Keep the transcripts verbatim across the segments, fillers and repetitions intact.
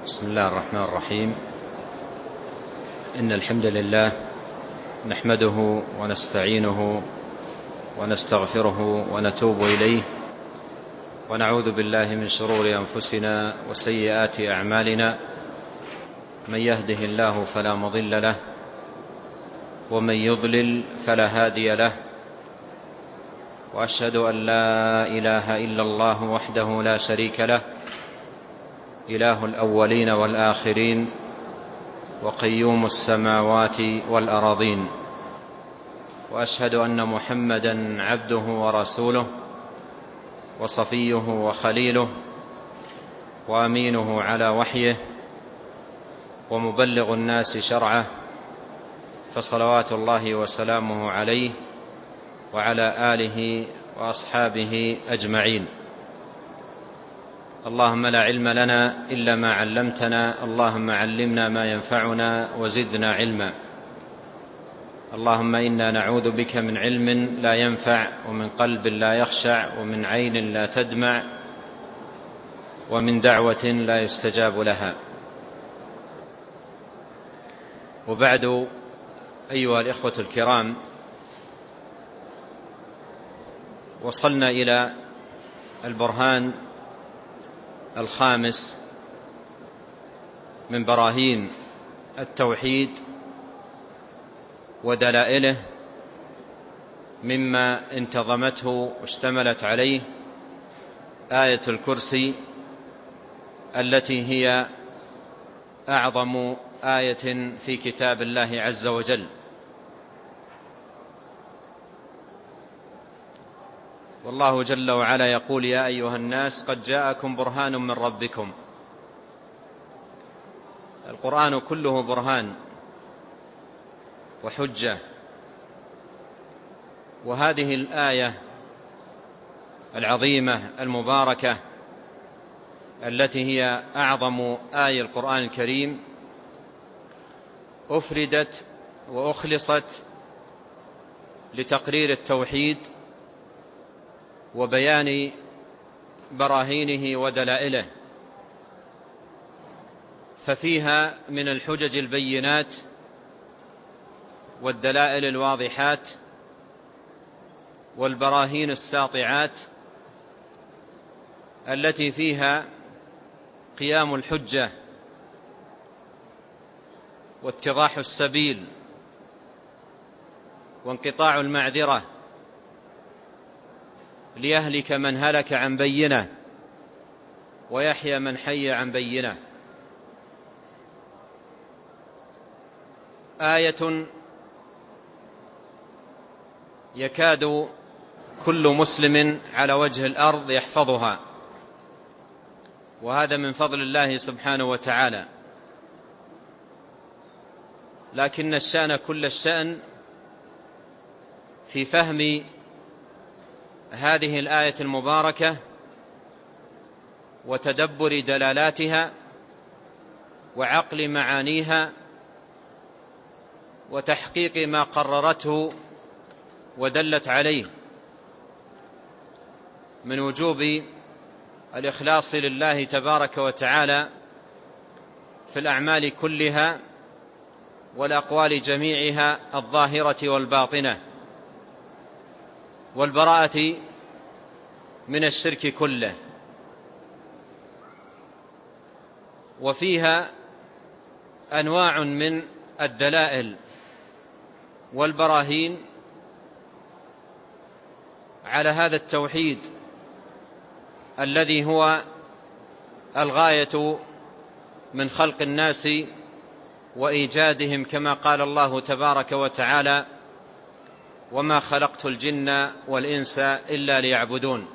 بسم الله الرحمن الرحيم. إن الحمد لله نحمده ونستعينه ونستغفره ونتوب إليه، ونعوذ بالله من شرور أنفسنا وسيئات أعمالنا. من يهده الله فلا مضل له، ومن يضلل فلا هادي له، وأشهد أن لا إله إلا الله وحده لا شريك له، إله الأولين والآخرين، وقيوم السماوات والأراضين. وأشهد أن محمدًا عبده ورسوله، وصفيه وخليله، وأمينه على وحيه، ومبلغ الناس شرعه، فصلوات الله وسلامه عليه وعلى آله وأصحابه أجمعين. اللهم لا علم لنا إلا ما علمتنا، اللهم علمنا ما ينفعنا وزدنا علما. اللهم إنا نعوذ بك من علم لا ينفع، ومن قلب لا يخشع، ومن عين لا تدمع، ومن دعوة لا يستجاب لها. وبعد، أيها الإخوة الكرام، وصلنا إلى البرهان الخامس من براهين التوحيد ودلائله، مما انتظمته واشتملت عليه آية الكرسي، التي هي أعظم آية في كتاب الله عز وجل. والله جل وعلا يقول: يا أيها الناس قد جاءكم برهان من ربكم. القرآن كله برهان وحجة، وهذه الآية العظيمة المباركة التي هي أعظم آية القرآن الكريم أفردت وأخلصت لتقرير التوحيد وبيان براهينه ودلائله، ففيها من الحجج البينات والدلائل الواضحات والبراهين الساطعات، التي فيها قيام الحجة واتضاح السبيل وانقطاع المعذرة، ليهلك من هلك عن بينة ويحيى من حي عن بينة. آية يكاد كل مسلم على وجه الأرض يحفظها، وهذا من فضل الله سبحانه وتعالى. لكن الشأن كل الشأن في فهم هذه الآية المباركة وتدبر دلالاتها وعقل معانيها وتحقيق ما قررته ودلت عليه من وجوب الإخلاص لله تبارك وتعالى في الأعمال كلها والأقوال جميعها الظاهرة والباطنة، والبراءة من الشرك كله. وفيها أنواع من الدلائل والبراهين على هذا التوحيد الذي هو الغاية من خلق الناس وإيجادهم، كما قال الله تبارك وتعالى: وما خلقت الجن والإنس إلا ليعبدون.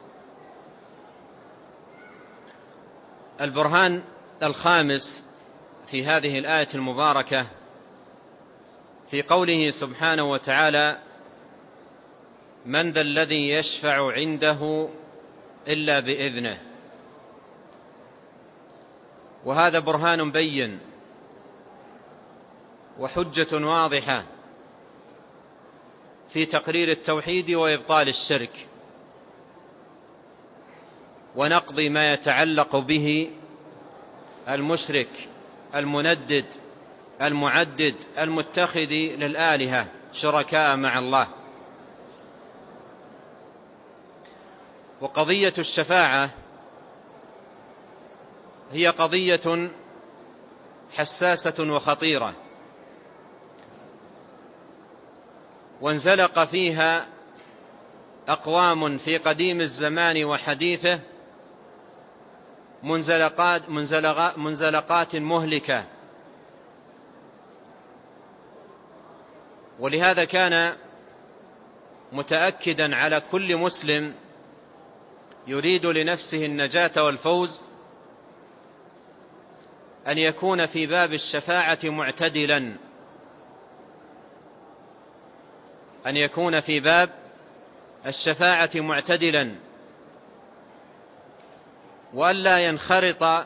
البرهان الخامس في هذه الآية المباركة في قوله سبحانه وتعالى: من ذا الذي يشفع عنده إلا بإذنه. وهذا برهان بين وحجة واضحة في تقرير التوحيد وإبطال الشرك، ونقض ما يتعلق به المشرك المندد المعدد المتخذ للآلهة شركاء مع الله. وقضية الشفاعة هي قضية حساسة وخطيرة، وانزلق فيها أقوام في قديم الزمان وحديثه منزلقات, منزلقات مهلكة. ولهذا كان متأكدا على كل مسلم يريد لنفسه النجاة والفوز أن يكون في باب الشفاعة معتدلا، أن يكون في باب الشفاعة معتدلا، وألا ينخرط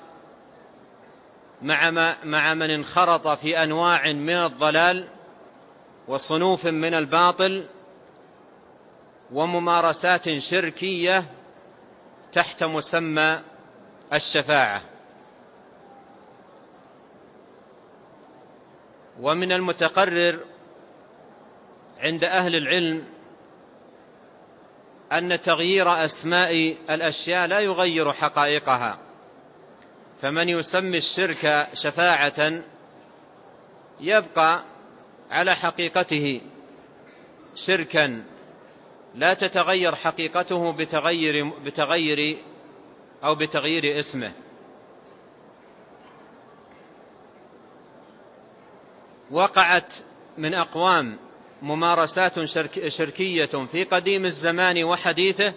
مع, مع من انخرط في أنواع من الضلال وصنوف من الباطل وممارسات شركية تحت مسمى الشفاعة. ومن المتقرر عند أهل العلم أن تغيير أسماء الأشياء لا يغير حقائقها، فمن يسمي الشرك شفاعة يبقى على حقيقته شركا، لا تتغير حقيقته بتغير, بتغير أو بتغيير اسمه. وقعت من أقوام ممارسات شركية في قديم الزمان وحديثه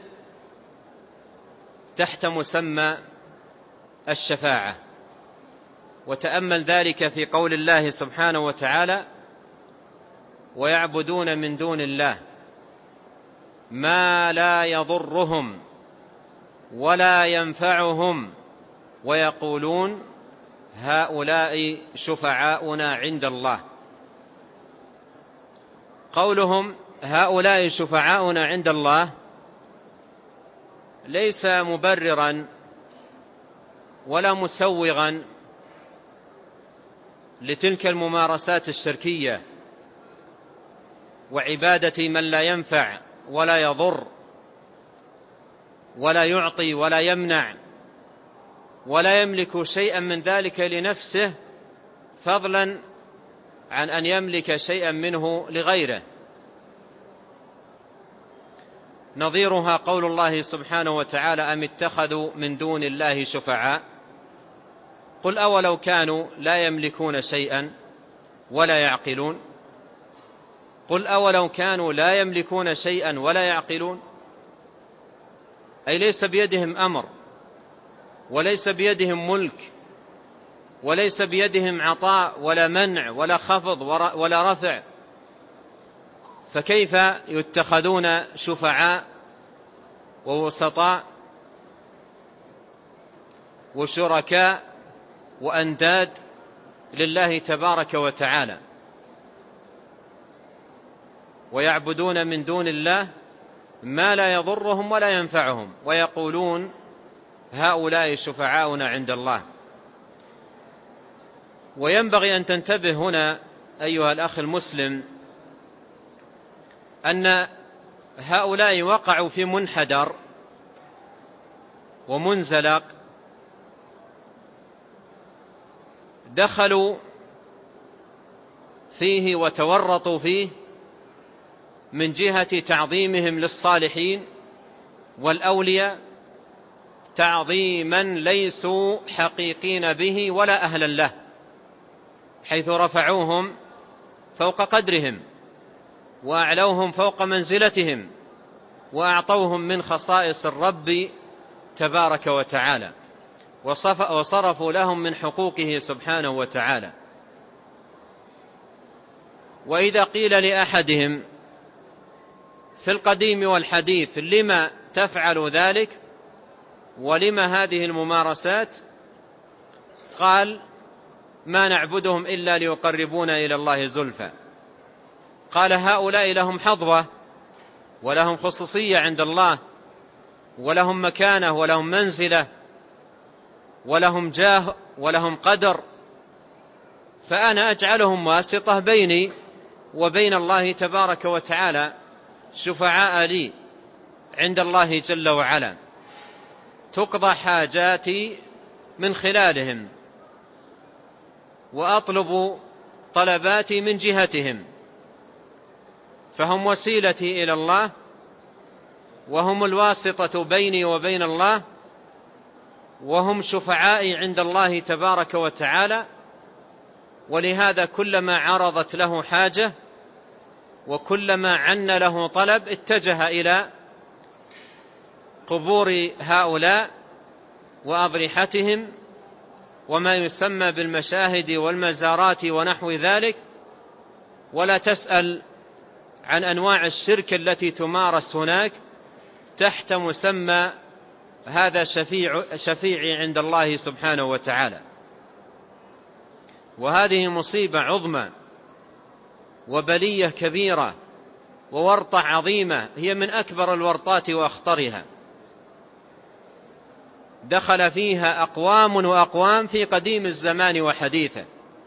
تحت مسمى الشفاعة. وتأمل ذلك في قول الله سبحانه وتعالى: ويعبدون من دون الله ما لا يضرهم ولا ينفعهم ويقولون هؤلاء شفعاؤنا عند الله. قولهم هؤلاء شفعاؤنا عند الله ليس مبررا ولا مسوغا لتلك الممارسات الشركية وعبادة من لا ينفع ولا يضر ولا يعطي ولا يمنع ولا يملك شيئا من ذلك لنفسه، فضلا عن أن يملك شيئا منه لغيره. نظيرها قول الله سبحانه وتعالى: أم اتخذوا من دون الله شفعاء قل أولو كانوا لا يملكون شيئا ولا يعقلون قل أولو كانوا لا يملكون شيئا ولا يعقلون، أي ليس بيدهم أمر وليس بيدهم ملك وليس بيدهم عطاء ولا منع ولا خفض ولا رفع، فكيف يتخذون شفعاء ووسطاء وشركاء وأنداد لله تبارك وتعالى؟ ويعبدون من دون الله ما لا يضرهم ولا ينفعهم ويقولون هؤلاء شفعاؤنا عند الله. وينبغي أن تنتبه هنا أيها الأخ المسلم أن هؤلاء وقعوا في منحدر ومنزلق دخلوا فيه وتورطوا فيه من جهة تعظيمهم للصالحين والأولياء تعظيما ليسوا حقيقين به ولا أهلا له، حيث رفعوهم فوق قدرهم وأعلوهم فوق منزلتهم وأعطوهم من خصائص الرب تبارك وتعالى وصرفوا لهم من حقوقه سبحانه وتعالى. وإذا قيل لأحدهم في القديم والحديث لما تفعل ذلك ولما هذه الممارسات، قال ما نعبدهم إلا ليقربونا إلى الله زلفى. قال هؤلاء لهم حظوة ولهم خصوصية عند الله ولهم مكانة ولهم منزلة ولهم جاه ولهم قدر، فأنا أجعلهم واسطة بيني وبين الله تبارك وتعالى، شفعاء لي عند الله جل وعلا، تقضى حاجاتي من خلالهم، وأطلب طلباتي من جهتهم، فهم وسيلتي إلى الله، وهم الواسطة بيني وبين الله، وهم شفعائي عند الله تبارك وتعالى. ولهذا كلما عرضت له حاجة وكلما عن له طلب اتجه إلى قبور هؤلاء وأضرحتهم وما يسمى بالمشاهد والمزارات ونحو ذلك، ولا تسأل عن أنواع الشرك التي تمارس هناك تحت مسمى هذا شفيع شفيعي عند الله سبحانه وتعالى. وهذه مصيبة عظمى وبلية كبيرة وورطة عظيمة، هي من أكبر الورطات وأخطرها، دخل فيها أقوام وأقوام في قديم الزمان وحديثه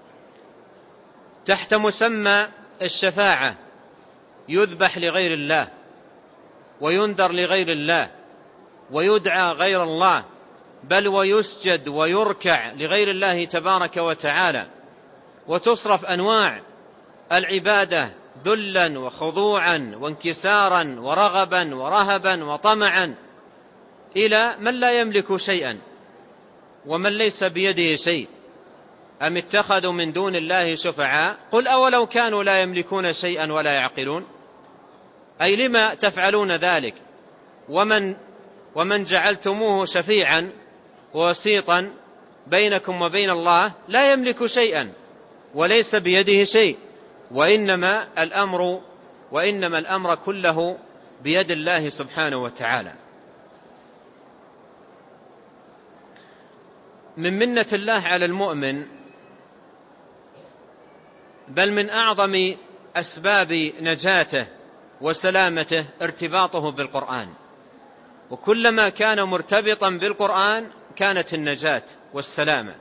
تحت مسمى الشفاعة، يذبح لغير الله وينذر لغير الله ويدعى غير الله، بل ويسجد ويركع لغير الله تبارك وتعالى، وتصرف أنواع العبادة ذلا وخضوعا وانكسارا ورغبا ورهبا وطمعا إلى من لا يملك شيئا ومن ليس بيده شيء. أم اتخذوا من دون الله شفعاء قل أولو كانوا لا يملكون شيئا ولا يعقلون. أي لما تفعلون ذلك؟ ومن, ومن جعلتموه شفيعا ووسيطا بينكم وبين الله لا يملك شيئا وليس بيده شيء، وإنما الأمر وإنما الأمر كله بيد الله سبحانه وتعالى. من منة الله على المؤمن، بل من أعظم أسباب نجاته وسلامته ارتباطه بالقرآن، وكلما كان مرتبطا بالقرآن كانت النجاة والسلامة.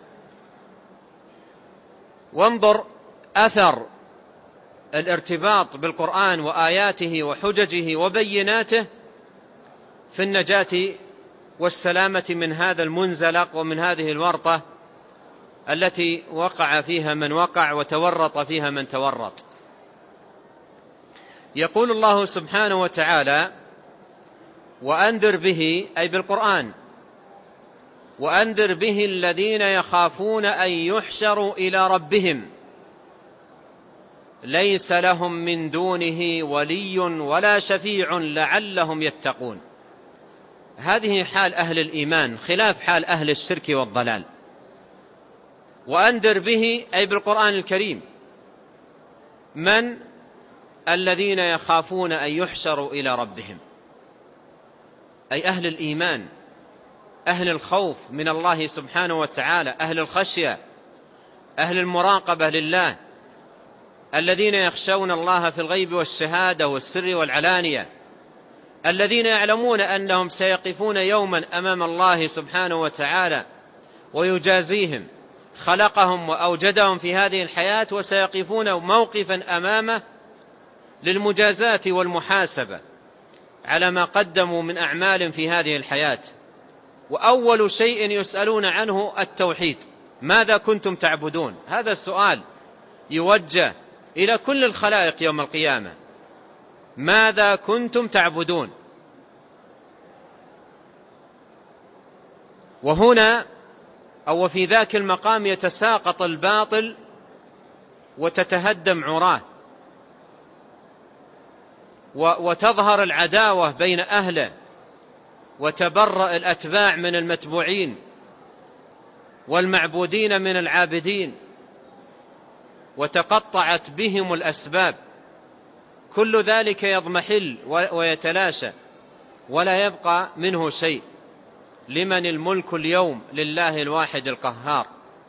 وانظر أثر الارتباط بالقرآن وآياته وحججه وبيناته في النجاة والسلامة من هذا المنزلق ومن هذه الورطة التي وقع فيها من وقع وتورط فيها من تورط. يقول الله سبحانه وتعالى: وأنذر به، أي بالقرآن، وأنذر به الذين يخافون أن يحشروا إلى ربهم ليس لهم من دونه ولي ولا شفيع لعلهم يتقون. هذه حال أهل الإيمان خلاف حال أهل الشرك والضلال. وأنذر به أي بالقرآن الكريم من الذين يخافون أن يحشروا إلى ربهم، أي أهل الإيمان، أهل الخوف من الله سبحانه وتعالى، أهل الخشية، أهل المراقبة لله، الذين يخشون الله في الغيب والشهادة والسر والعلانية، الذين يعلمون أنهم سيقفون يوما أمام الله سبحانه وتعالى ويجازيهم، خلقهم وأوجدهم في هذه الحياة وسيقفون موقفا أمامه للمجازاة والمحاسبة على ما قدموا من أعمال في هذه الحياة. وأول شيء يسألون عنه التوحيد: ماذا كنتم تعبدون؟ هذا السؤال يوجه إلى كل الخلائق يوم القيامة: ماذا كنتم تعبدون؟ وهنا أو في ذاك المقام يتساقط الباطل وتتهدم عراه، وتظهر العداوة بين أهله، وتبرأ الأتباع من المتبوعين والمعبودين من العابدين، وتقطعت بهم الأسباب. كل ذلك يضمحل ويتلاشى ولا يبقى منه شيء. لمن الملك اليوم؟ لله الواحد القهار.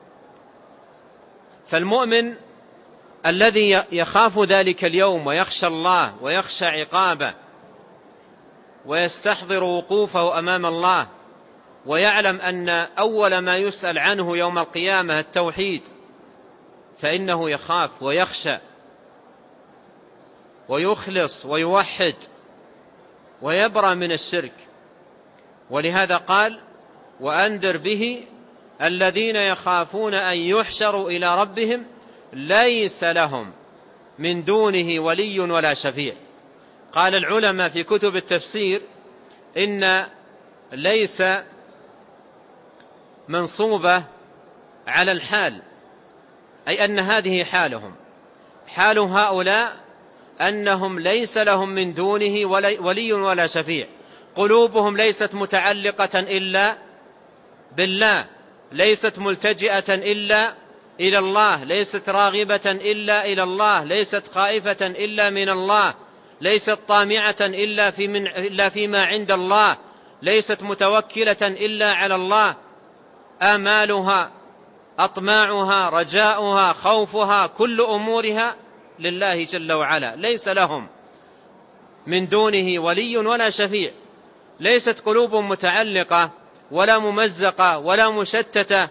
فالمؤمن الذي يخاف ذلك اليوم ويخشى الله ويخشى عقابه ويستحضر وقوفه أمام الله ويعلم أن أول ما يسأل عنه يوم القيامة التوحيد، فإنه يخاف ويخشى ويخلص ويوحد ويبرأ من الشرك. ولهذا قال: وأنذر به الذين يخافون أن يحشروا إلى ربهم ليس لهم من دونه ولي ولا شفيع. قال العلماء في كتب التفسير إن ليس منصوبة على الحال، أي أن هذه حالهم، حال هؤلاء أنهم ليس لهم من دونه ولي ولا شفيع، قلوبهم ليست متعلقة إلا بالله، ليست ملتجئة إلا إلى الله، ليست راغبة إلا إلى الله، ليست خائفة إلا من الله، ليست طامعة إلا, في من إلا فيما عند الله، ليست متوكلة إلا على الله. آمالها، أطماعها، رجاؤها، خوفها، كل أمورها لله جل وعلا، ليس لهم من دونه ولي ولا شفيع. ليست قلوبهم متعلقة ولا ممزقة ولا مشتتة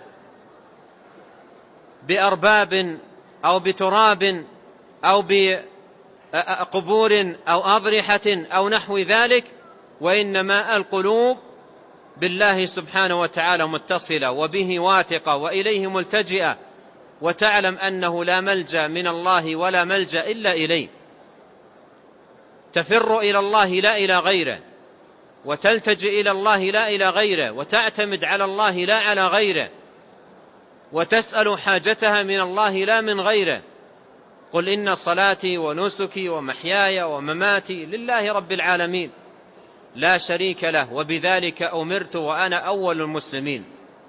بأرباب أو بتراب أو بقبور أو أضرحة أو نحو ذلك، وإنما القلوب بالله سبحانه وتعالى متصلة وبه واثقة وإليه ملتجئة، وتعلم أنه لا ملجأ من الله ولا ملجأ إلا إليه، تفر إلى الله لا إلى غيره، وتلتجئ إلى الله لا إلى غيره، وتعتمد على الله لا على غيره، وتسأل حاجتها من الله لا من غيره. قل إن صلاتي ونسكي ومحياي ومماتي لله رب العالمين لا شريك له وبذلك أمرت وأنا أول المسلمين.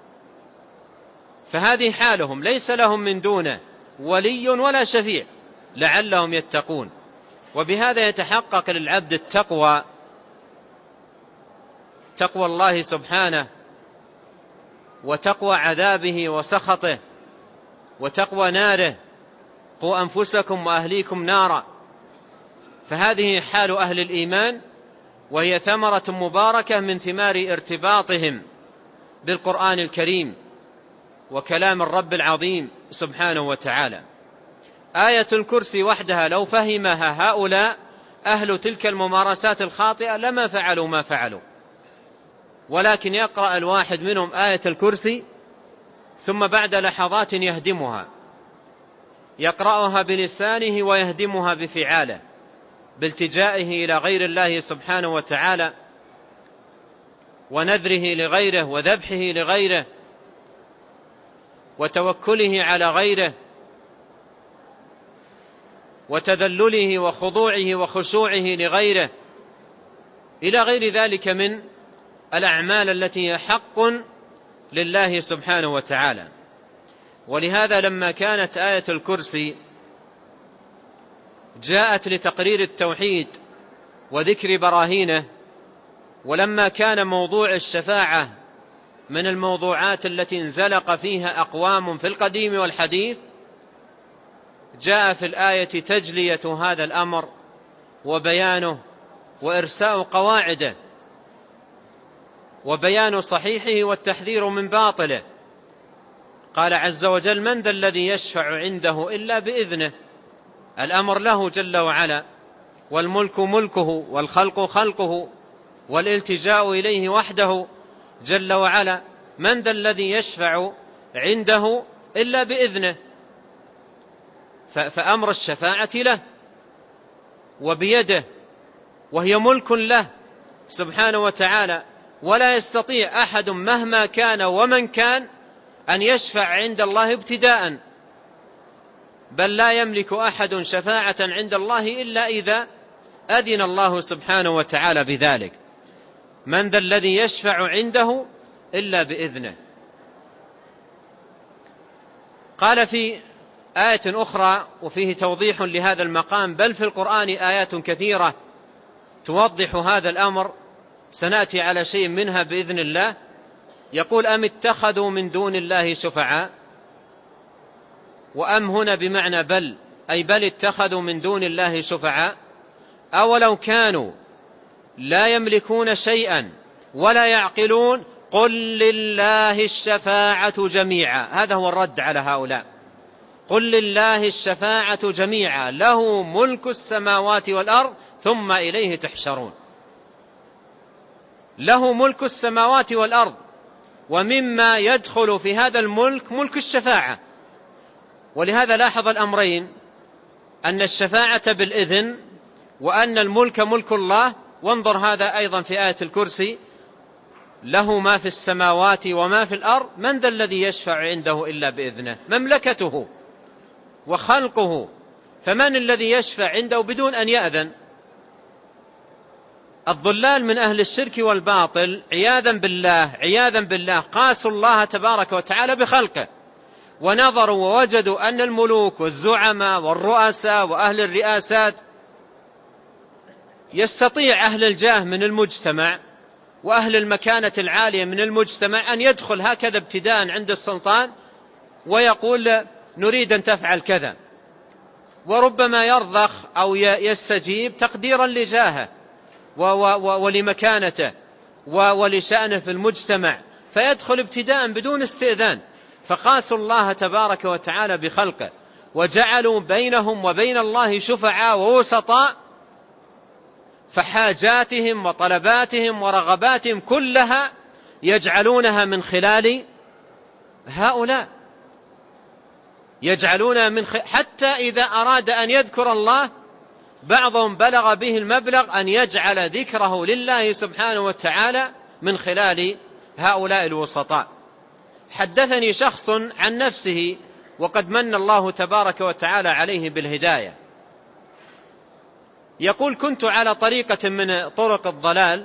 فهذه حالهم، ليس لهم من دونه ولي ولا شفيع لعلهم يتقون. وبهذا يتحقق للعبد التقوى، تقوى الله سبحانه، وتقوى عذابه وسخطه، وتقوى ناره: قوا أنفسكم وأهليكم نارا. فهذه حال أهل الإيمان، وهي ثمرة مباركة من ثمار ارتباطهم بالقرآن الكريم وكلام الرب العظيم سبحانه وتعالى. آية الكرسي وحدها لو فهمها هؤلاء أهل تلك الممارسات الخاطئة لما فعلوا ما فعلوا، ولكن يقرأ الواحد منهم آية الكرسي ثم بعد لحظات يهدمها، يقرأها بلسانه ويهدمها بفعاله، بالتجائه إلى غير الله سبحانه وتعالى ونذره لغيره وذبحه لغيره وتوكله على غيره وتذلله وخضوعه وخشوعه لغيره، إلى غير ذلك من الأعمال التي هي حق لله سبحانه وتعالى. ولهذا لما كانت آية الكرسي جاءت لتقرير التوحيد وذكر براهينه، ولما كان موضوع الشفاعة من الموضوعات التي انزلق فيها أقوام في القديم والحديث، جاء في الآية تجلية هذا الأمر وبيانه وإرساء قواعده وبيان صحيحه والتحذير من باطله. قال عز وجل: من ذا الذي يشفع عنده إلا بإذنه. الأمر له جل وعلا، والملك ملكه، والخلق خلقه، والالتجاء إليه وحده جل وعلا. من ذا الذي يشفع عنده إلا بإذنه، فأمر الشفاعة له وبيده، وهي ملك له سبحانه وتعالى، ولا يستطيع أحد مهما كان ومن كان أن يشفع عند الله ابتداء، بل لا يملك أحد شفاعة عند الله إلا إذا أذن الله سبحانه وتعالى بذلك. من ذا الذي يشفع عنده إلا بإذنه. قال في آية أخرى وفيه توضيح لهذا المقام، بل في القرآن آيات كثيرة توضح هذا الأمر، سنأتي على شيء منها بإذن الله. يقول: أم اتخذوا من دون الله شفعاء، وأم هنا بمعنى بل، أي بل اتخذوا من دون الله شفعاء، أولو كانوا لا يملكون شيئا ولا يعقلون قل لله الشفاعة جميعا. هذا هو الرد على هؤلاء. قل لله الشفاعة جميعا له ملك السماوات والأرض ثم إليه تحشرون. له ملك السماوات والأرض، ومما يدخل في هذا الملك ملك الشفاعة. ولهذا لاحظ الأمرين، أن الشفاعة بالإذن وأن الملك ملك الله. وانظر هذا أيضا في آية الكرسي: له ما في السماوات وما في الأرض من ذا الذي يشفع عنده إلا بإذنه. مملكته وخلقه، فمن الذي يشفع عنده بدون أن يأذن؟ الضلال من أهل الشرك والباطل عياذا بالله عياذا بالله قاسوا الله تبارك وتعالى بخلقه، ونظروا ووجدوا أن الملوك والزعماء والرؤساء وأهل الرئاسات يستطيع أهل الجاه من المجتمع وأهل المكانة العالية من المجتمع أن يدخل هكذا ابتداء عند السلطان ويقول نريد أن تفعل كذا، وربما يرضخ أو يستجيب تقديرا لجاهه ولمكانته ولشأنه في المجتمع، فيدخل ابتداء بدون استئذان. فقاسوا الله تبارك وتعالى بخلقه، وجعلوا بينهم وبين الله شفعاء ووسطاء، فحاجاتهم وطلباتهم ورغباتهم كلها يجعلونها من خلال هؤلاء، يجعلونها من خ... حتى إذا أراد أن يذكر الله بعضهم بلغ به المبلغ أن يجعل ذكره لله سبحانه وتعالى من خلال هؤلاء الوسطاء. حدثني شخص عن نفسه وقد من الله تبارك وتعالى عليه بالهداية، يقول: كنت على طريقة من طرق الضلال،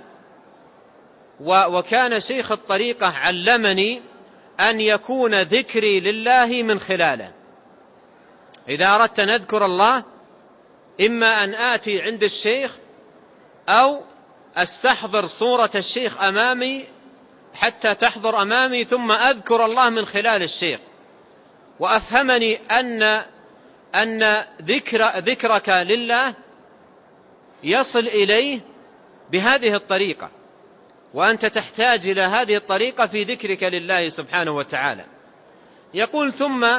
وكان شيخ الطريقة علمني أن يكون ذكري لله من خلاله. إذا أردت أن أذكر الله إما أن آتي عند الشيخ أو أستحضر صورة الشيخ أمامي حتى تحضر أمامي ثم أذكر الله من خلال الشيخ. وأفهمني أن أن ذكر ذكرك لله يصل إليه بهذه الطريقة، وأنت تحتاج إلى هذه الطريقة في ذكرك لله سبحانه وتعالى. يقول: ثم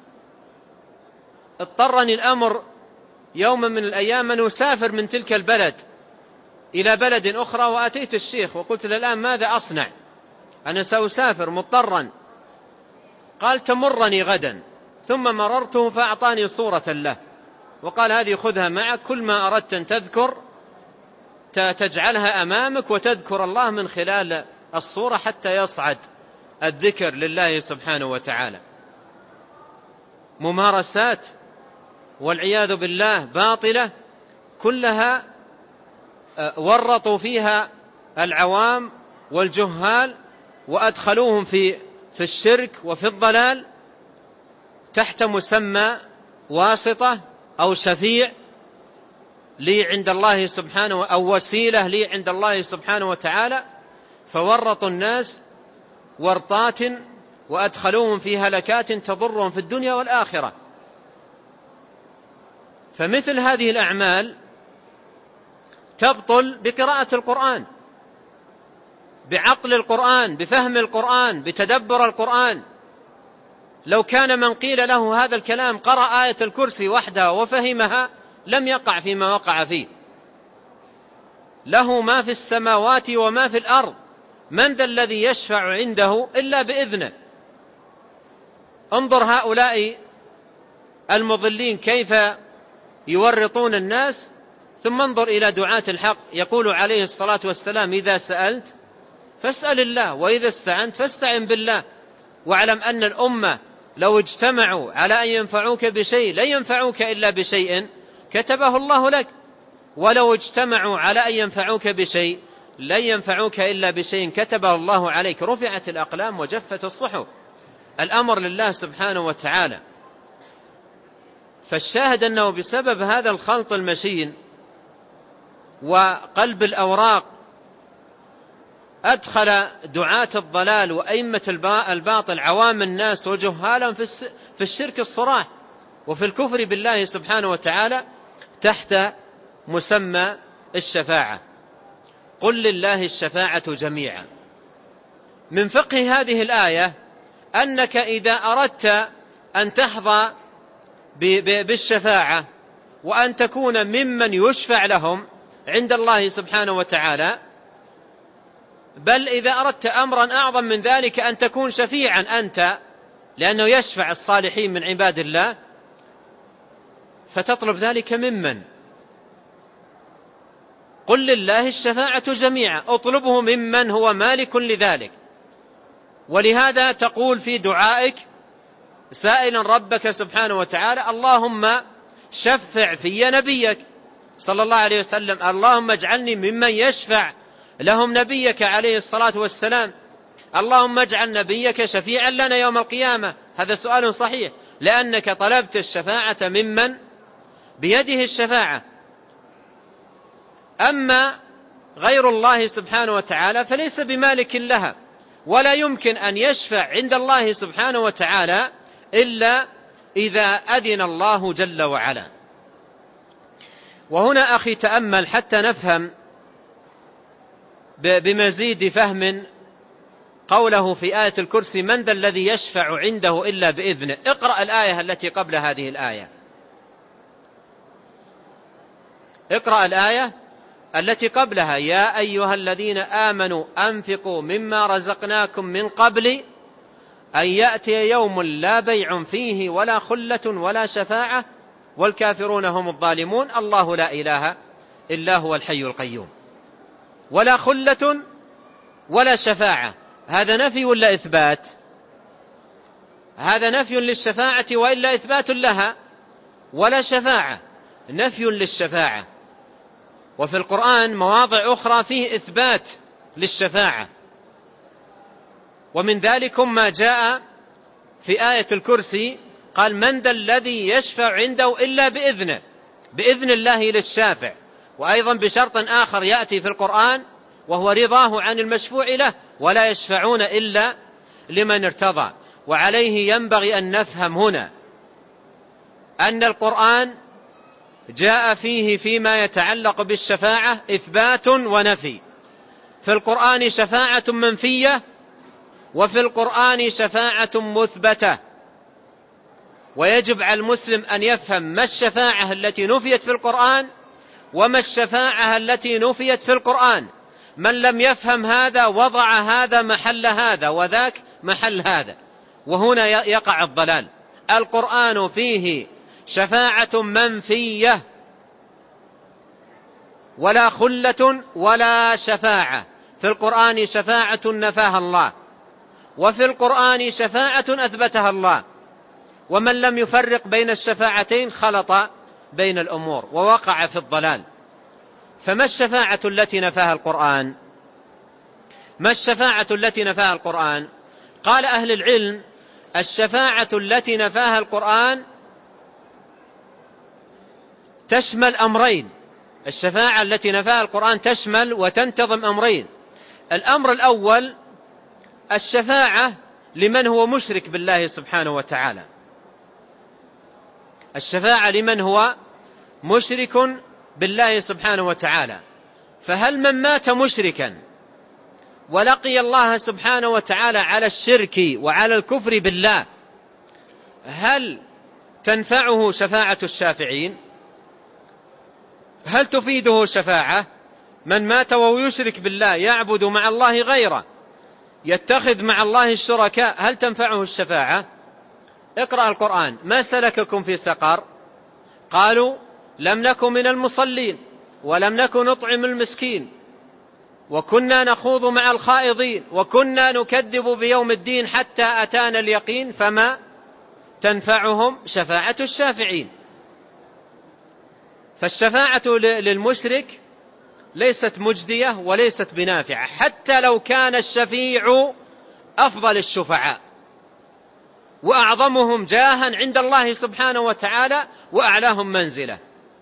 اضطرني الأمر يوما من الأيام أن أسافر من تلك البلد إلى بلد أخرى، وأتيت الشيخ وقلت له: الآن ماذا أصنع؟ أنا سأسافر مضطرا. قال: تمرني غدا. ثم مررته فأعطاني صورة له وقال: هذه خذها معك، كل ما أردت أن تذكر تجعلها أمامك وتذكر الله من خلال الصورة حتى يصعد الذكر لله سبحانه وتعالى. ممارسات والعياذ بالله باطلة كلها ورطوا فيها العوام والجهال وأدخلوهم في في الشرك وفي الضلال تحت مسمى واسطة أو شفيع لي عند الله سبحانه أو وسيلة لي عند الله سبحانه وتعالى، فورطوا الناس ورطات وأدخلوهم في هلكات تضرهم في الدنيا والآخرة. فمثل هذه الأعمال تبطل بقراءة القرآن، بعقل القرآن، بفهم القرآن، بتدبر القرآن. لو كان من قيل له هذا الكلام قرأ آية الكرسي وحدها وفهمها لم يقع فيما وقع فيه. له ما في السماوات وما في الأرض من ذا الذي يشفع عنده إلا بإذنه. انظر هؤلاء المضلين كيف يورطون الناس، ثم انظر إلى دعاة الحق. يقول عليه الصلاة والسلام: إذا سألت فاسأل الله، وإذا استعنت فاستعن بالله، واعلم أن الأمة لو اجتمعوا على أن ينفعوك بشيء لن ينفعوك إلا بشيء كتبه الله لك، ولو اجتمعوا على أن ينفعوك بشيء لن ينفعوك إلا بشيء كتبه الله عليك. رفعت الأقلام وجفت الصحف. الأمر لله سبحانه وتعالى. فالشاهد أنه بسبب هذا الخلط المشين وقلب الأوراق أدخل دعاة الضلال وأئمة الباطل عوام الناس وجهالا في الشرك الصراح وفي الكفر بالله سبحانه وتعالى تحت مسمى الشفاعة. قل لله الشفاعة جميعا. من فقه هذه الآية أنك إذا أردت أن تحظى بالشفاعة وأن تكون ممن يشفع لهم عند الله سبحانه وتعالى، بل إذا أردت أمرا أعظم من ذلك أن تكون شفيعا أنت، لأنه يشفع الصالحين من عباد الله، فتطلب ذلك ممن؟ قل لله الشفاعة جميعا، اطلبه ممن هو مالك لذلك. ولهذا تقول في دعائك سائلا ربك سبحانه وتعالى: اللهم شفع في نبيك صلى الله عليه وسلم، اللهم اجعلني ممن يشفع لهم نبيك عليه الصلاة والسلام، اللهم اجعل نبيك شفيعا لنا يوم القيامة. هذا سؤال صحيح، لأنك طلبت الشفاعة ممن بيده الشفاعة. أما غير الله سبحانه وتعالى فليس بمالك لها، ولا يمكن أن يشفع عند الله سبحانه وتعالى إلا إذا أذن الله جل وعلا. وهنا أخي تأمل حتى نفهم بمزيد فهم قوله في آية الكرسي: من ذا الذي يشفع عنده إلا بإذنه. اقرأ الآية التي قبل هذه الآية، اقرأ الآية التي قبلها: يا أيها الذين آمنوا أنفقوا مما رزقناكم من قبل أن يأتي يوم لا بيع فيه ولا خلة ولا شفاعة والكافرون هم الظالمون. الله لا إله إلا هو الحي القيوم. ولا خلة ولا شفاعة، هذا نفي ولا إثبات؟ هذا نفي للشفاعة وإلا إثبات لها. ولا شفاعة نفي للشفاعة. وفي القرآن مواضع أخرى فيه إثبات للشفاعة، ومن ذلك ما جاء في آية الكرسي، قال: من ذا الذي يشفع عنده إلا بإذنه، بإذن الله للشافع. وأيضا بشرط آخر يأتي في القرآن وهو رضاه عن المشفوع له: ولا يشفعون إلا لمن ارتضى. وعليه ينبغي أن نفهم هنا أن القرآن جاء فيه فيما يتعلق بالشفاعة إثبات ونفي. في القرآن شفاعة منفية، وفي القرآن شفاعة مثبتة. ويجب على المسلم أن يفهم ما الشفاعة التي نفيت في القرآن وما الشفاعة التي نفيت في القرآن. من لم يفهم هذا وضع هذا محل هذا وذاك محل هذا، وهنا يقع الضلال. القرآن فيه شفاعة منفية، ولا خلة ولا شفاعة. في القرآن شفاعة نفاها الله، وفي القرآن شفاعة أثبتها الله. ومن لم يفرق بين الشفاعتين خلط بين الأمور ووقع في الضلال. فما الشفاعة التي نفاها القرآن؟ ما الشفاعة التي نفاها القرآن؟ قال أهل العلم: الشفاعة التي نفاها القرآن تشمل أمرين. الشفاعة التي نفاها القرآن تشمل وتنتظم أمرين. الأمر الأول الشفاعة لمن هو مشرك بالله سبحانه وتعالى، الشفاعة لمن هو مشرك بالله سبحانه وتعالى. فهل من مات مشركا ولقي الله سبحانه وتعالى على الشرك وعلى الكفر بالله، هل تنفعه شفاعة الشافعين؟ هل تفيده شفاعة؟ من مات وهو يشرك بالله، يعبد مع الله غيره، يتخذ مع الله الشركاء، هل تنفعه الشفاعة؟ اقرأ القرآن: ما سلككم في سقر؟ قالوا لم نكن من المصلين ولم نكن نطعم المسكين وكنا نخوض مع الخائضين وكنا نكذب بيوم الدين حتى أتانا اليقين فما تنفعهم شفاعة الشافعين. فالشفاعة للمشرك ليست مجدية وليست بنافعة، حتى لو كان الشفيع أفضل الشفعاء وأعظمهم جاها عند الله سبحانه وتعالى وأعلاهم منزلة.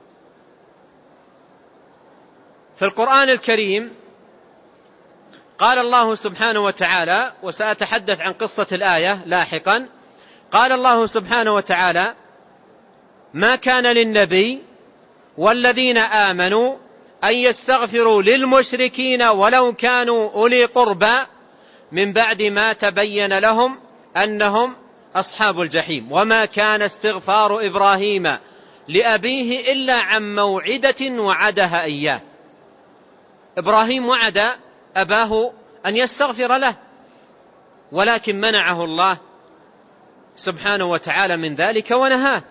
في القرآن الكريم قال الله سبحانه وتعالى، وسأتحدث عن قصة الآية لاحقا، قال الله سبحانه وتعالى: ما كان للنبي والذين آمنوا أن يستغفروا للمشركين ولو كانوا أولي قربى من بعد ما تبين لهم أنهم أصحاب الجحيم. وما كان استغفار إبراهيم لأبيه إلا عن موعدة وعدها إياه. إبراهيم وعد أباه أن يستغفر له، ولكن منعه الله سبحانه وتعالى من ذلك ونهاه،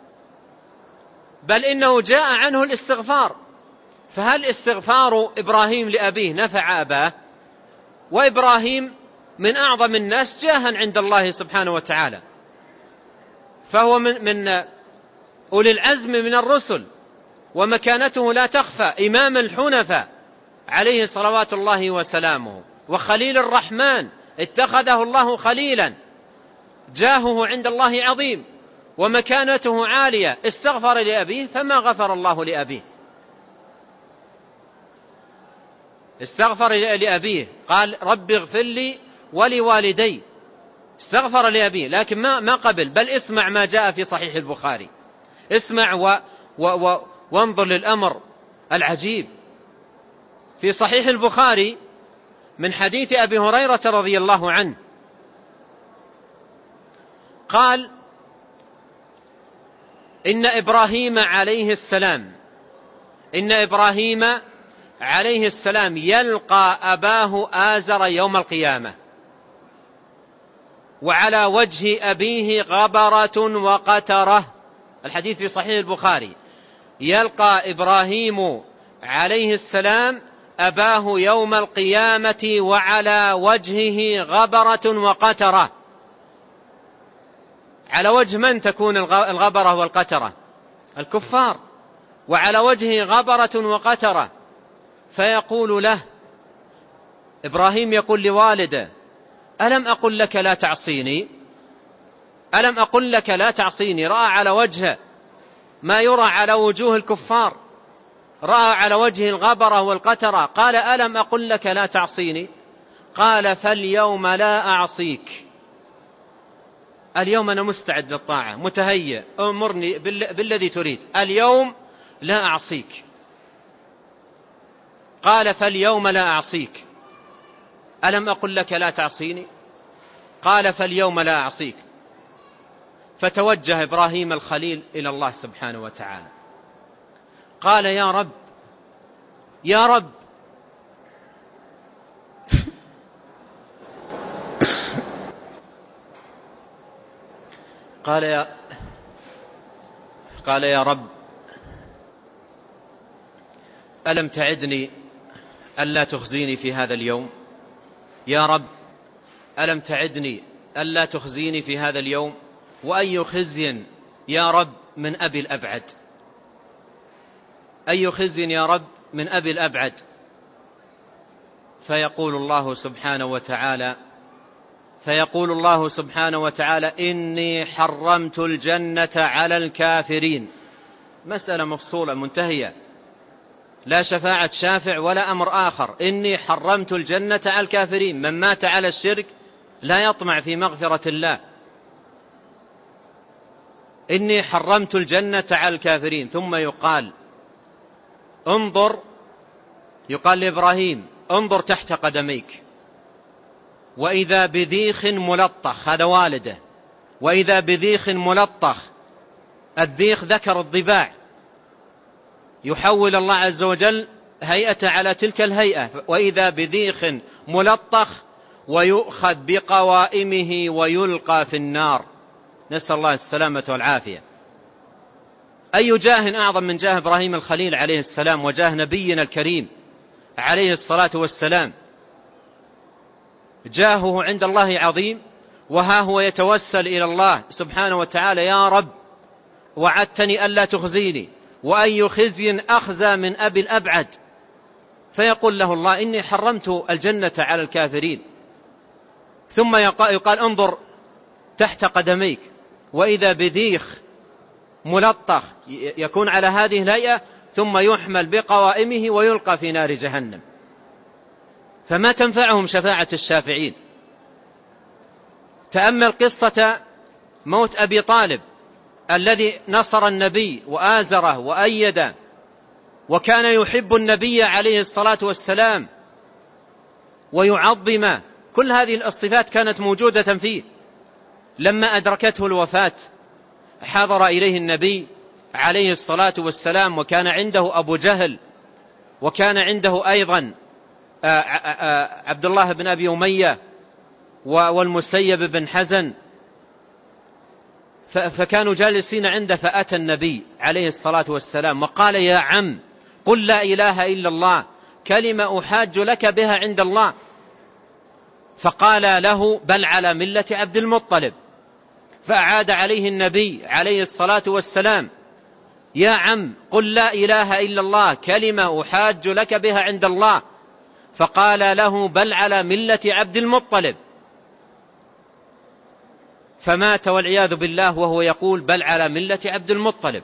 بل إنه جاء عنه الاستغفار. فهل استغفار إبراهيم لأبيه نفع أباه؟ وإبراهيم من أعظم الناس جاها عند الله سبحانه وتعالى، فهو من, من أولي العزم من الرسل، ومكانته لا تخفى، إمام الحنفاء عليه صلوات الله وسلامه، وخليل الرحمن اتخذه الله خليلا، جاهه عند الله عظيم ومكانته عالية. استغفر لأبيه فما غفر الله لأبيه. استغفر لأبيه، قال رب اغفر لي ولوالدي، استغفر لأبيه، لكن ما ما قبل. بل اسمع ما جاء في صحيح البخاري، اسمع و و و وانظر للأمر العجيب في صحيح البخاري من حديث أبي هريرة رضي الله عنه قال إن إبراهيم عليه السلام إن إبراهيم عليه السلام يلقى أباه آزر يوم القيامة، وعلى وجه أبيه غبرة وقترة. الحديث في صحيح البخاري، يلقى إبراهيم عليه السلام أباه يوم القيامة وعلى وجهه غبرة وقترة. على وجه من تكون الغبرة والقترة؟ الكفار. وعلى وجهه غبرة وقترة. فيقول له إبراهيم، يقول لوالده ألم أقل لك لا تعصيني؟ ألم أقل لك لا تعصيني؟ رأى على وجهه ما يرى على وجوه الكفار، رأى على وجه الغبرة والقترة. قال ألم أقل لك لا تعصيني؟ قال فاليوم لا أعصيك. اليوم أنا مستعد للطاعة، متهيئ، أمرني بالذي تريد، اليوم لا أعصيك. قال فاليوم لا أعصيك. ألم أقل لك لا تعصيني؟ قال فاليوم لا أعصيك. فتوجه إبراهيم الخليل إلى الله سبحانه وتعالى، قال يا رب يا رب قال يا قال يا رب ألم تعدني ألا تخزيني في هذا اليوم؟ يا رب ألم تعدني ألا تخزيني في هذا اليوم؟ وأي خزي يا رب من أبي الأبعد، أي خزي يا رب من أبي الأبعد. فيقول الله سبحانه وتعالى فيقول الله سبحانه وتعالى إني حرمت الجنة على الكافرين. مسألة مفصولة منتهية، لا شفاعة شافع ولا أمر آخر. إني حرمت الجنة على الكافرين، من مات على الشرك لا يطمع في مغفرة الله. إني حرمت الجنة على الكافرين. ثم يقال انظر، يقال لإبراهيم انظر تحت قدميك، وإذا بذيخ ملطخ، هذا والده، وإذا بذيخ ملطخ. الذيخ ذكر الضباع، يحول الله عز وجل هيئة على تلك الهيئة. وإذا بذيخ ملطخ ويؤخذ بقوائمه ويلقى في النار، نسأل الله السلامة والعافية. أي جاه أعظم من جاه إبراهيم الخليل عليه السلام وجاه نبينا الكريم عليه الصلاة والسلام؟ جاهه عند الله عظيم، وها هو يتوسل إلى الله سبحانه وتعالى يا رب وعدتني ألا تخزيني، وأي خزي أخزى من أبي الأبعد. فيقول له الله إني حرمت الجنة على الكافرين. ثم يقال انظر تحت قدميك، وإذا بذيخ ملطخ يكون على هذه الهيئة، ثم يحمل بقوائمه ويلقى في نار جهنم. فما تنفعهم شفاعة الشافعين. تأمل قصة موت أبي طالب الذي نصر النبي وآزره وأيده، وكان يحب النبي عليه الصلاة والسلام ويعظمه كل هذه الصفات كانت موجودة فيه. لما أدركته الوفاة حضر إليه النبي عليه الصلاة والسلام، وكان عنده أبو جهل، وكان عنده أيضا عبد الله بن أبي أمية والمسيب بن حزن، فكانوا جالسين عنده، فأتى النبي عليه الصلاة والسلام وقال: يا عم قل لا إله إلا الله كلمة أحاج لك بها عند الله. فقال له: بل على ملة عبد المطلب. فأعاد عليه النبي عليه الصلاة والسلام: يا عم قل لا إله إلا الله كلمة أحاج لك بها عند الله. فقال له: بل على ملة عبد المطلب. فمات والعياذ بالله وهو يقول: بل على ملة عبد المطلب.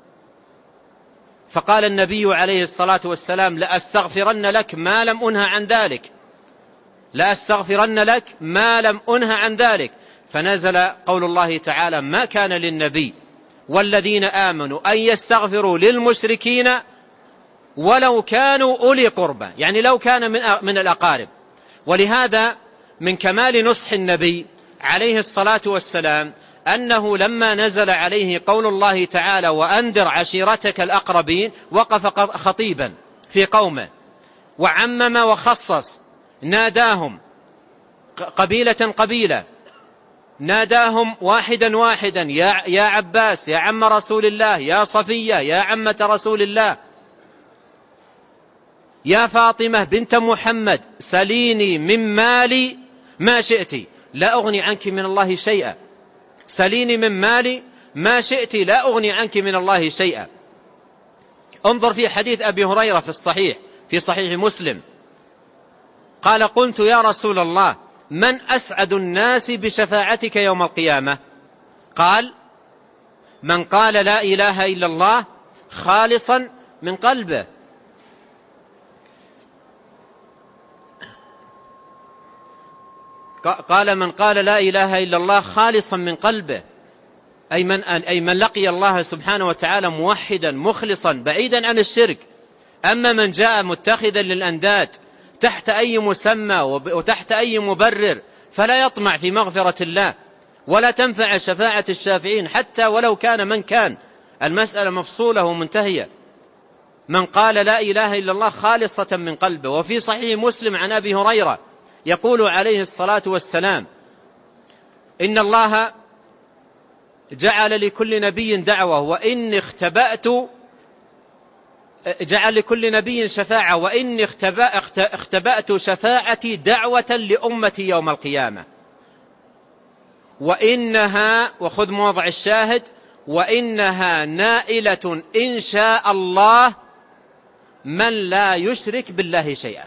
فقال النبي عليه الصلاة والسلام: لأستغفرن لك ما لم أنه عن ذلك، لأستغفرن لك ما لم أنه عن ذلك. فنزل قول الله تعالى: ما كان للنبي والذين آمنوا أن يستغفروا للمشركين ولو كانوا أولي قربى، يعني لو كان من من الأقارب. ولهذا من كمال نصح النبي عليه الصلاة والسلام أنه لما نزل عليه قول الله تعالى: وأنذر عشيرتك الأقربين، وقف خطيبا في قومه وعمم وخصص، ناداهم قبيلة قبيلة، ناداهم واحدا واحدا: يا يا عباس يا عم رسول الله، يا صفية يا عمة رسول الله، يا فاطمة بنت محمد سليني من مالي ما شئت لا أغني عنك من الله شيئا، سليني من مالي ما شئت لا أغني عنك من الله شيئا. انظر في حديث أبي هريرة في الصحيح في صحيح مسلم، قال: قلت يا رسول الله من أسعد الناس بشفاعتك يوم القيامة؟ قال: من قال لا إله إلا الله خالصا من قلبه. قال: من قال لا إله إلا الله خالصا من قلبه، أي من, أي من لقي الله سبحانه وتعالى موحدا مخلصا بعيدا عن الشرك. أما من جاء متخذا للأنداد تحت أي مسمى وتحت أي مبرر فلا يطمع في مغفرة الله، ولا تنفع شفاعة الشافعين حتى ولو كان من كان. المسألة مفصولة ومنتهية. من قال لا إله إلا الله خالصة من قلبه. وفي صحيح مسلم عن أبي هريرة يقول عليه الصلاة والسلام: إن الله جعل لكل نبي دعوة وإني اختبأت جعل لكل نبي شفاعة وإني اختبأت شفاعتي دعوة لأمتي يوم القيامة، وإنها، وخذ موضع الشاهد، وإنها نائلة إن شاء الله من لا يشرك بالله شيئا.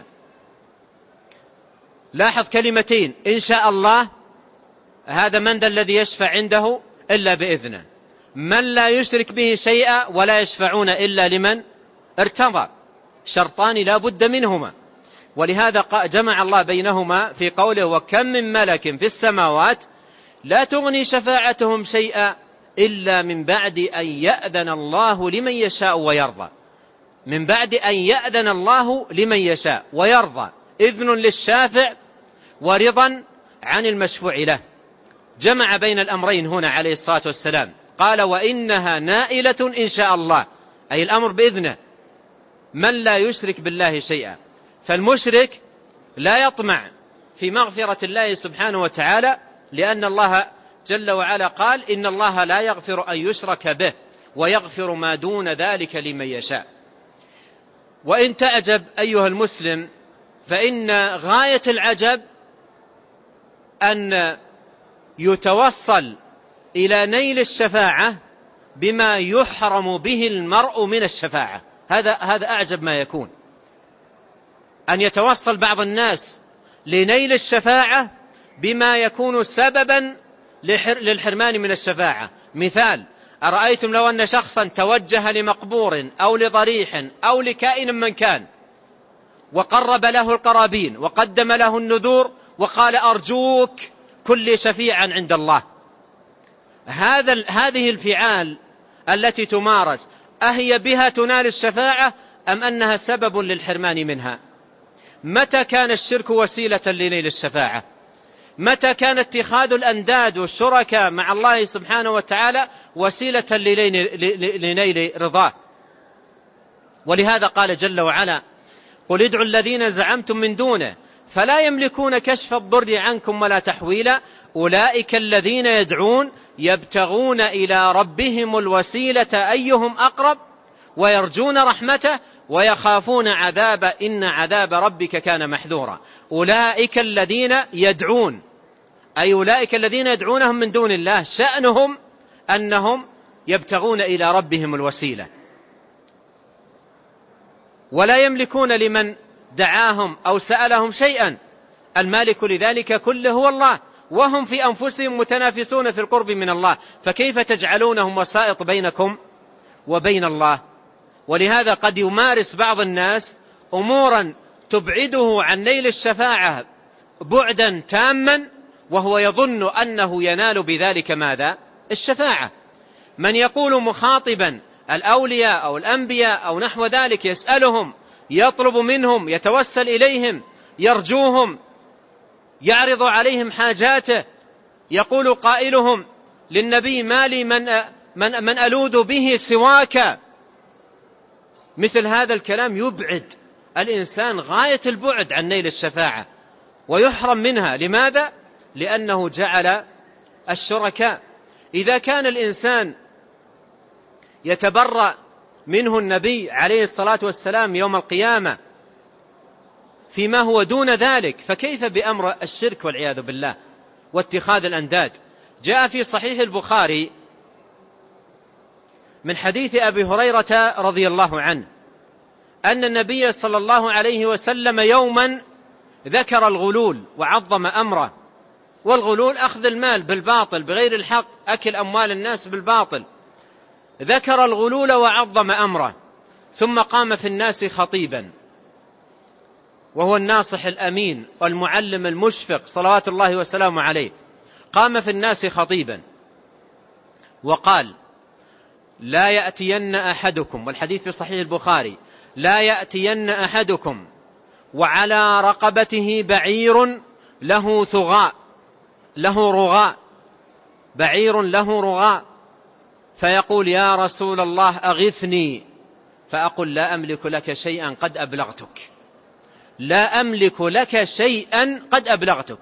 لاحظ كلمتين: إن شاء الله، هذا من ذا الذي يشفع عنده إلا بإذنه، من لا يشرك به شيئا، ولا يشفعون إلا لمن ارتضى، شرطان لا بد منهما. ولهذا جمع الله بينهما في قوله: وكم من ملك في السماوات لا تغني شفاعتهم شيئا إلا من بعد أن يأذن الله لمن يشاء ويرضى. من بعد أن يأذن الله لمن يشاء ويرضى، إذن للشافع ورضا عن المشفوع له. جمع بين الأمرين هنا عليه الصلاة والسلام، قال: وإنها نائلة إن شاء الله، أي الأمر بإذنه، من لا يشرك بالله شيئا. فالمشرك لا يطمع في مغفرة الله سبحانه وتعالى، لأن الله جل وعلا قال: إن الله لا يغفر أن يشرك به ويغفر ما دون ذلك لمن يشاء. وإن تعجب أيها المسلم، فإن غاية العجب أن يتوصل إلى نيل الشفاعة بما يحرم به المرء من الشفاعة. هذا هذا أعجب ما يكون، أن يتوصل بعض الناس لنيل الشفاعة بما يكون سببا للحرمان من الشفاعة. مثال: أرأيتم لو أن شخصا توجه لمقبور أو لضريح أو لكائن من كان، وقرب له القرابين وقدم له النذور وقال: أرجوك كل شفيعا عند الله. هذا هذه الفعال التي تمارس، أهي بها تنال الشفاعة أم أنها سبب للحرمان منها؟ متى كان الشرك وسيلة لنيل الشفاعة؟ متى كان اتخاذ الأنداد والشركاء مع الله سبحانه وتعالى وسيلة لنيل رضاه؟ ولهذا قال جل وعلا: قل ادعوا الذين زعمتم من دونه فلا يملكون كشف الضر عنكم ولا تحويلا أولئك الذين يدعون يبتغون إلى ربهم الوسيلة أيهم أقرب ويرجون رحمته ويخافون عذاب إن عذاب ربك كان محذورا. أولئك الذين يدعون، أي أولئك الذين يدعونهم من دون الله شأنهم أنهم يبتغون إلى ربهم الوسيلة، ولا يملكون لمن دعاهم أو سألهم شيئا، المالك لذلك كله هو الله، وهم في أنفسهم متنافسون في القرب من الله، فكيف تجعلونهم وسائط بينكم وبين الله؟ ولهذا قد يمارس بعض الناس أمورا تبعده عن نيل الشفاعة بعدا تاما وهو يظن أنه ينال بذلك ماذا؟ الشفاعة. من يقول مخاطبا الأولياء أو الأنبياء أو نحو ذلك، يسألهم، يطلب منهم، يتوسل إليهم، يرجوهم، يعرض عليهم حاجاته، يقول قائلهم للنبي: ما لي من, من, من ألوذ به سواك. مثل هذا الكلام يبعد الإنسان غاية البعد عن نيل الشفاعة ويحرم منها. لماذا؟ لأنه جعل الشركاء. إذا كان الإنسان يتبرأ منه النبي عليه الصلاة والسلام يوم القيامة فيما هو دون ذلك، فكيف بأمر الشرك والعياذ بالله واتخاذ الأنداد؟ جاء في صحيح البخاري من حديث أبي هريرة رضي الله عنه أن النبي صلى الله عليه وسلم يوما ذكر الغلول وعظم أمره. والغلول أخذ المال بالباطل بغير الحق، أكل أموال الناس بالباطل. ذكر الغلول وعظم أمره، ثم قام في الناس خطيبا، وهو الناصح الأمين والمعلم المشفق صلوات الله وسلامه عليه. قام في الناس خطيبا وقال: لا يأتين أحدكم، والحديث في صحيح البخاري: لا يأتين أحدكم وعلى رقبته بعير له ثغاء له رغاء بعير له رغاء فيقول: يا رسول الله أغثني، فأقول: لا أملك لك شيئا قد أبلغتك. لا أملك لك شيئا قد أبلغتك.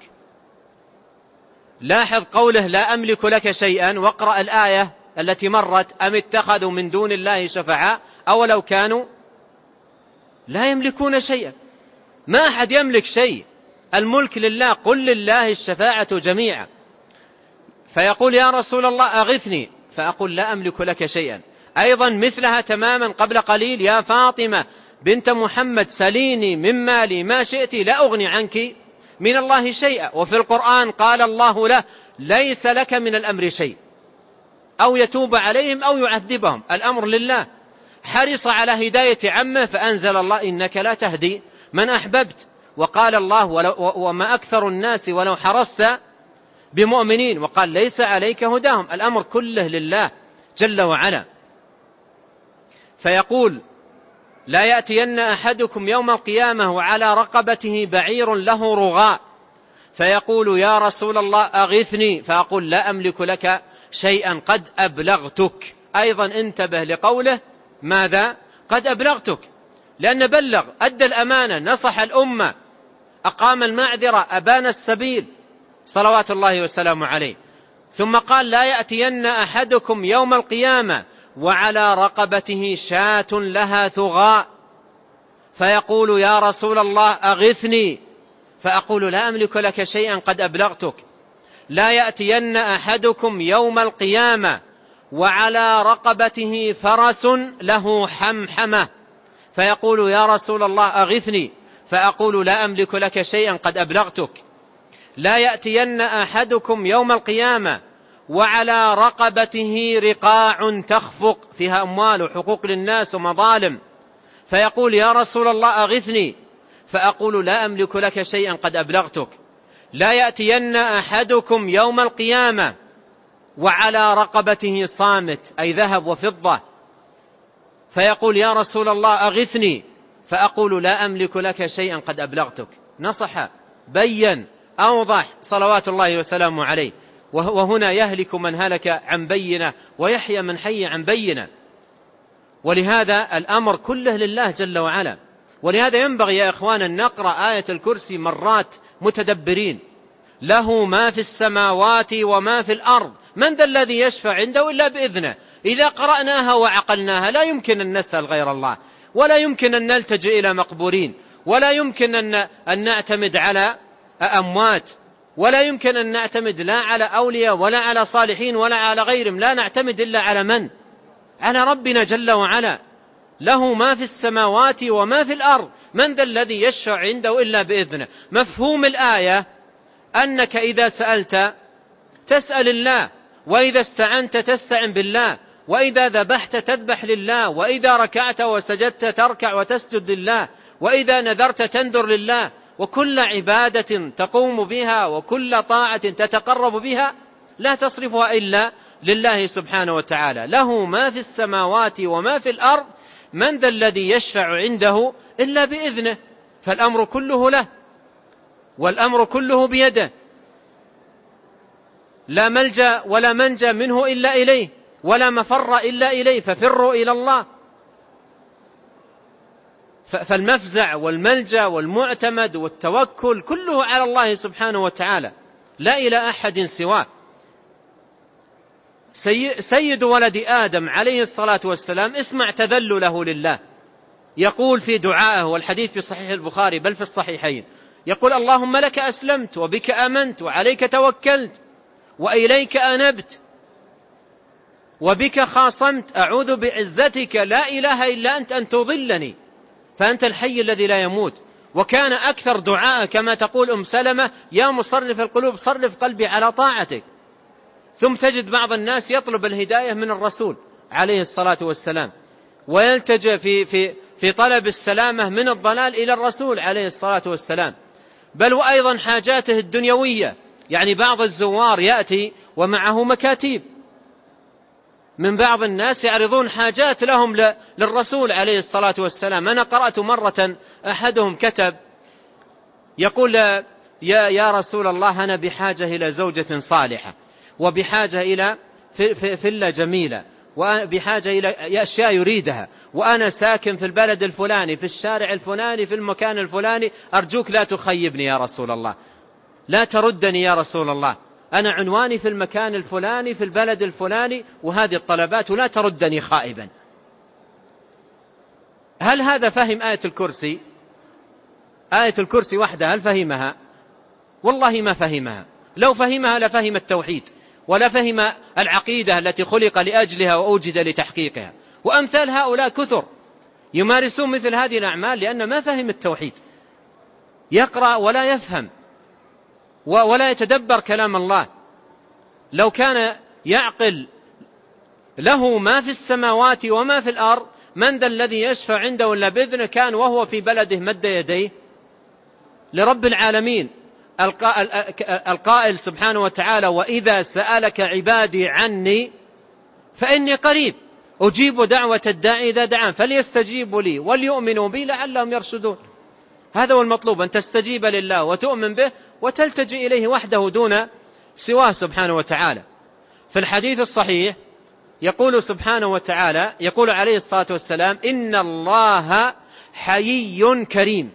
لاحظ قوله لا أملك لك شيئا، واقرأ الآية التي مرت: أم اتخذوا من دون الله شفعاء أولو كانوا لا يملكون شيئا. ما أحد يملك شيء، الملك لله، قل لله الشفاعة جميعا. فيقول: يا رسول الله أغثني، فأقول: لا أملك لك شيئا. أيضا مثلها تماما قبل قليل: يا فاطمة بنت محمد سليني من مالي ما شئت لا أغني عنك من الله شيئا. وفي القرآن قال الله له: ليس لك من الأمر شيء، أو يتوب عليهم أو يعذبهم، الأمر لله. حرص على هداية عمه فأنزل الله: إنك لا تهدي من أحببت. وقال الله: وما أكثر الناس ولو حرصت بمؤمنين. وقال: ليس عليك هداهم، الأمر كله لله جل وعلا. فيقول: لا يأتين أحدكم يوم القيامة وعلى رقبته بعير له رغاء، فيقول: يا رسول الله أغثني، فأقول: لا أملك لك شيئا قد أبلغتك. أيضا انتبه لقوله ماذا؟ قد أبلغتك، لأن بلغ، أدى الأمانة، نصح الأمة، أقام المعذرة، أبان السبيل صلوات الله وسلامه عليه. ثم قال: لا يأتين أحدكم يوم القيامة وعلى رقبته شاة لها ثغاء، فيقول: يا رسول الله أغثني، فأقول: لا أملك لك شيئا قد أبلغتك. لا يأتين أحدكم يوم القيامة وعلى رقبته فرس له حمحمة، فيقول: يا رسول الله أغثني، فأقول: لا أملك لك شيئا قد أبلغتك. لا يأتين أحدكم يوم القيامة وعلى رقبته رقاع تخفق فيها أموال وحقوق للناس ومظالم، فيقول: يا رسول الله أغثني، فأقول: لا أملك لك شيئا قد أبلغتك. لا يأتين أحدكم يوم القيامة وعلى رقبته صامت، أي ذهب وفضة، فيقول: يا رسول الله أغثني، فأقول لا أملك لك شيئا قد أبلغتك. نصح، بين، أوضح صلوات الله وسلامه عليه. وهنا يهلك من هلك عن بينة ويحيى من حي عن بينة. ولهذا الأمر كله لله جل وعلا. ولهذا ينبغي يا إخوان أن نقرأ آية الكرسي مرات متدبرين. له ما في السماوات وما في الأرض، من ذا الذي يشفع عنده إلا بإذنه. إذا قرأناها وعقلناها لا يمكن أن نسأل غير الله، ولا يمكن أن نلتجئ إلى مقبورين، ولا يمكن أن, أن نعتمد على أموات، ولا يمكن أن نعتمد لا على أولياء ولا على صالحين ولا على غيرهم. لا نعتمد إلا على من؟ على ربنا جل وعلا. له ما في السماوات وما في الأرض، من ذا الذي يشفع عنده إلا بإذنه. مفهوم الآية أنك إذا سألت تسأل الله، وإذا استعنت تستعن بالله، وإذا ذبحت تذبح لله، وإذا ركعت وسجدت تركع وتسجد لله، وإذا نذرت تنذر لله. وكل عبادة تقوم بها وكل طاعة تتقرب بها لا تصرفها إلا لله سبحانه وتعالى. له ما في السماوات وما في الأرض، من ذا الذي يشفع عنده إلا بإذنه. فالأمر كله له، والأمر كله بيده. لا ملجأ ولا منجا منه إلا إليه، ولا مفر إلا إليه، ففروا إلى الله. فالمفزع والملجأ والمعتمد والتوكل كله على الله سبحانه وتعالى، لا إلى أحد سواه. سيد ولد آدم عليه الصلاة والسلام اسمع تذلله لله، يقول في دعائه، والحديث في صحيح البخاري بل في الصحيحين، يقول اللهم لك أسلمت وبك آمنت وعليك توكلت وإليك أنبت وبك خاصمت، أعوذ بعزتك لا إله إلا أنت أن تضلني فأنت الحي الذي لا يموت. وكان أكثر دعاء كما تقول أم سلمة يا مصرف القلوب صرف قلبي على طاعتك. ثم تجد بعض الناس يطلب الهداية من الرسول عليه الصلاة والسلام، ويلتجئ في, في, في طلب السلامة من الضلال إلى الرسول عليه الصلاة والسلام. بل وأيضا حاجاته الدنيوية، يعني بعض الزوار يأتي ومعه مكاتيب من بعض الناس يعرضون حاجات لهم للرسول عليه الصلاة والسلام. أنا قرأت مرة أحدهم كتب يقول يا, يا رسول الله أنا بحاجة إلى زوجة صالحة، وبحاجة إلى فلة جميلة، وبحاجة إلى أشياء يريدها، وأنا ساكن في البلد الفلاني في الشارع الفلاني في المكان الفلاني، أرجوك لا تخيبني يا رسول الله، لا تردني يا رسول الله، أنا عنواني في المكان الفلاني في البلد الفلاني وهذه الطلبات، ولا تردني خائبا. هل هذا فهم آية الكرسي؟ آية الكرسي وحدها هل فهمها؟ والله ما فهمها. لو فهمها لفهم التوحيد، ولا فهم العقيدة التي خلق لأجلها وأوجد لتحقيقها. وأمثال هؤلاء كثر يمارسون مثل هذه الأعمال لأن ما فهم التوحيد، يقرأ ولا يفهم ولا يتدبر كلام الله. لو كان يعقل له ما في السماوات وما في الأرض، من ذا الذي يشفع عنده إلا بإذنه، كان وهو في بلده مد يديه لرب العالمين القائل سبحانه وتعالى وإذا سألك عبادي عني فإني قريب أجيب دعوة الداعي إذا دعان فليستجيبوا لي وليؤمنوا بي لعلهم يرشدون. هذا هو المطلوب، أن تستجيب لله وتؤمن به وتلتجئ إليه وحده دون سواه سبحانه وتعالى. في الحديث الصحيح يقول سبحانه وتعالى، يقول عليه الصلاة والسلام إن الله حيي كريم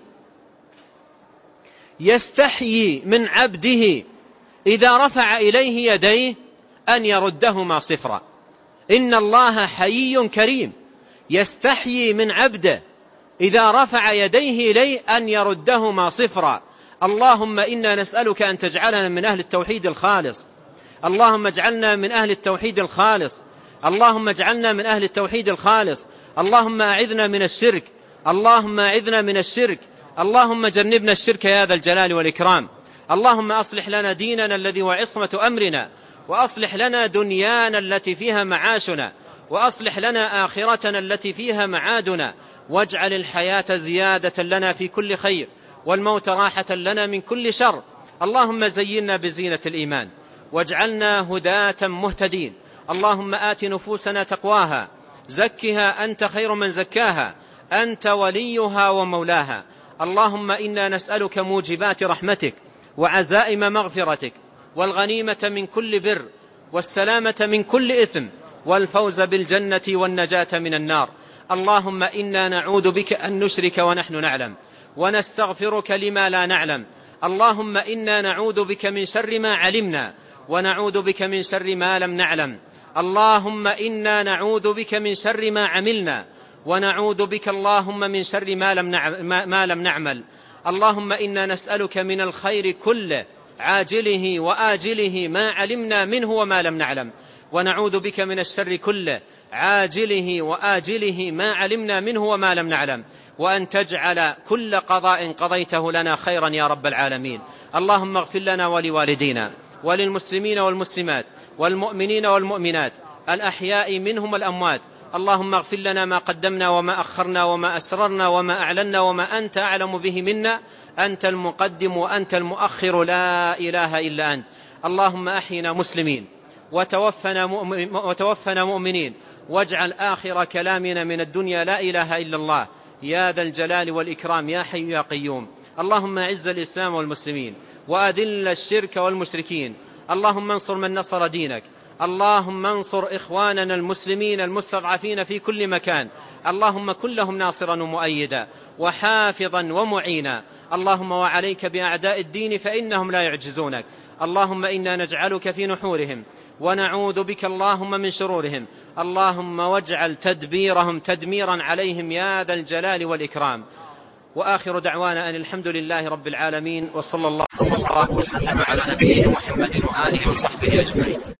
يستحيي من عبده إذا رفع إليه يديه أن يردهما صفرا. إن الله حيي كريم يستحيي من عبده إذا رفع يديه إليه أن يردهما صفرا. اللهم إنا نسألك أن تجعلنا من أهل التوحيد الخالص، اللهم اجعلنا من أهل التوحيد الخالص، اللهم اجعلنا من أهل التوحيد الخالص، اللهم أعذنا من الشرك، اللهم أعذنا من الشرك، اللهم جنبنا الشرك يا ذا الجلال والإكرام. اللهم أصلح لنا ديننا الذي هو عصمة أمرنا، وأصلح لنا دنيانا التي فيها معاشنا، وأصلح لنا آخرتنا التي فيها معادنا، واجعل الحياة زيادة لنا في كل خير والموت راحة لنا من كل شر. اللهم زينا بزينة الإيمان واجعلنا هداة مهتدين. اللهم آت نفوسنا تقواها، زكها أنت خير من زكاها، أنت وليها ومولاها. اللهم إنا نسألك موجبات رحمتك وعزائم مغفرتك والغنيمة من كل بر والسلامة من كل إثم والفوز بالجنة والنجاة من النار. اللهم إنا نعوذ بك أن نشرك ونحن نعلم ونستغفرك لما لا نعلم. اللهم إنا نعوذ بك من شر ما علمنا ونعوذ بك من شر ما لم نعلم. اللهم إنا نعوذ بك من شر ما عملنا ونعوذ بك اللهم من شر ما لم ما لم نعمل. اللهم إنا نسألك من الخير كله عاجله وآجله ما علمنا منه وما لم نعلم، ونعوذ بك من الشر كله عاجله وآجله ما علمنا منه وما لم نعلم، وأن تجعل كل قضاء قضيته لنا خيرا يا رب العالمين. اللهم اغفر لنا ولوالدينا وللمسلمين والمسلمات والمؤمنين والمؤمنات الأحياء منهم والأموات. اللهم اغفر لنا ما قدمنا وما أخرنا وما أسررنا وما أعلنا وما أنت أعلم به منا. أنت المقدم وأنت المؤخر، لا إله إلا أنت. اللهم أحينا مسلمين وتوفنا, مؤمن وتوفنا مؤمنين، واجعل آخر كلامنا من الدنيا لا إله إلا الله يا ذا الجلال والإكرام يا حي يا قيوم. اللهم أعز الإسلام والمسلمين وأذل الشرك والمشركين. اللهم انصر من نصر دينك. اللهم انصر إخواننا المسلمين المستضعفين في كل مكان. اللهم كن لهم ناصرا ومؤيدا وحافظا ومعينا. اللهم وعليك بأعداء الدين فإنهم لا يعجزونك. اللهم إنا نجعلك في نحورهم ونعوذ بك اللهم من شرورهم. اللهم واجعل تدبيرهم تدميرا عليهم يا ذا الجلال والإكرام. وآخر دعوانا أن الحمد لله رب العالمين، وصلى الله وسلم على نبينا محمد وآله وصحبه أجمعين.